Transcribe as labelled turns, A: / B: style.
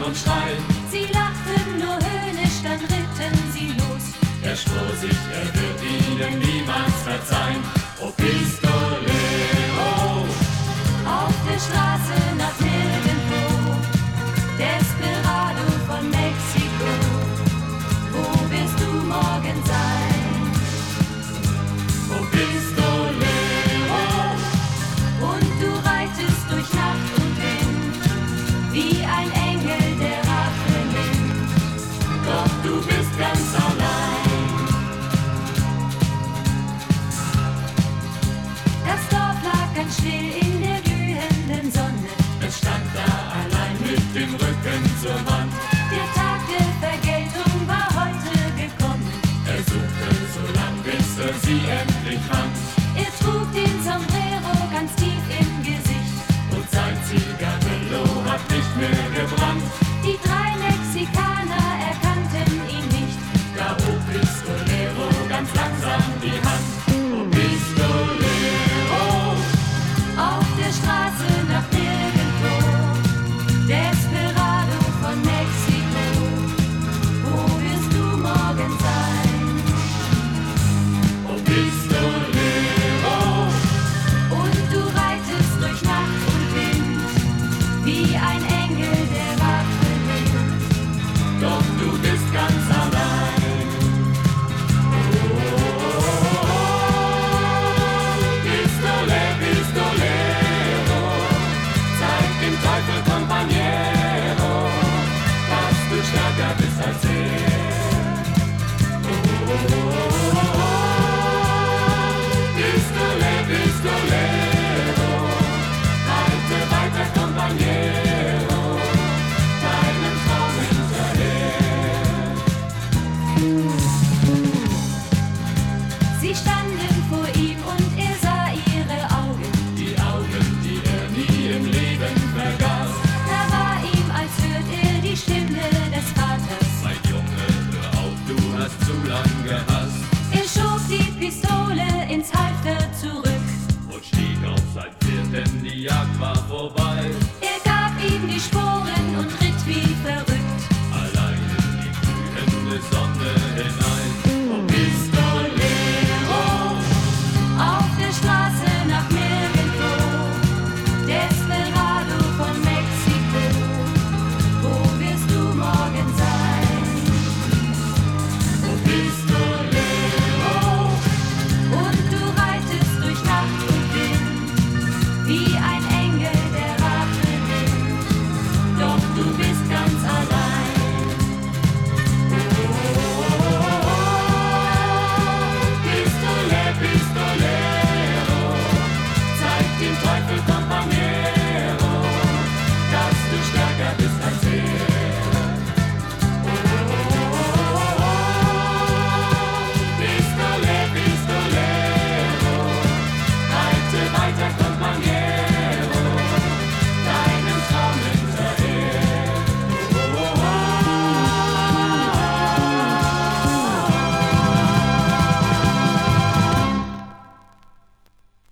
A: und Schrei.
B: Sie lachten nur höhnisch, dann ritten sie los.
A: Er schwor sich, er wird ihnen niemals verzeihen. O Pistolero,
B: Auf der Straße nach nirgendwo, Desperado von Mexiko, wo wirst du morgen sein?
A: o Pistolero,
B: Und du reitest durch Nacht und Wind, wie ein Engel, der Rache nimmt.
A: doch du bist ganz allein.
B: Das Dorf lag ganz still in der glühenden Sonne.
A: Es stand da allein mit dem Rücken zur Wand.
B: Der Tag der Vergeltung war heute gekommen.
A: Er suchte so lang, bis er sie endlich fand.
B: Er trug den Sombrero ganz tief im Gesicht.
A: Und sein Zigarrillo hat nicht mehr gebrannt.
B: Die drei Mexikaner erkannten ihn nicht.
A: Da hob Pistolero ganz langsam die Hand. O Pistolero,
B: Auf der Straße nach nirgendwo, Desperado von Mexiko, wo wirst du morgen sein?
A: o Pistolero,
B: Und du reitest durch Nacht und Wind, wie ein Engel, der Wache nimmt.
A: doch du bist ganz allein. Pistole, Pistolero, zeig dem Teufel Compañero, dass du stärker bist als er. Pistole, Pistolero, halte weiter Compañero, deinem Traum hinterher.
B: Sie standen vor ihm und er sah ihre Augen.
A: Die Augen, die er nie im Leben vergaß.
B: Da war ihm, als hört er die Stimme des Vaters.
A: Mein Junge, hör auf, du hast zu lang gehasst.
B: Er schob die Pistole ins Halfter zurück.
A: Und stieg auf sein Pferd, denn die Jagd war vorbei.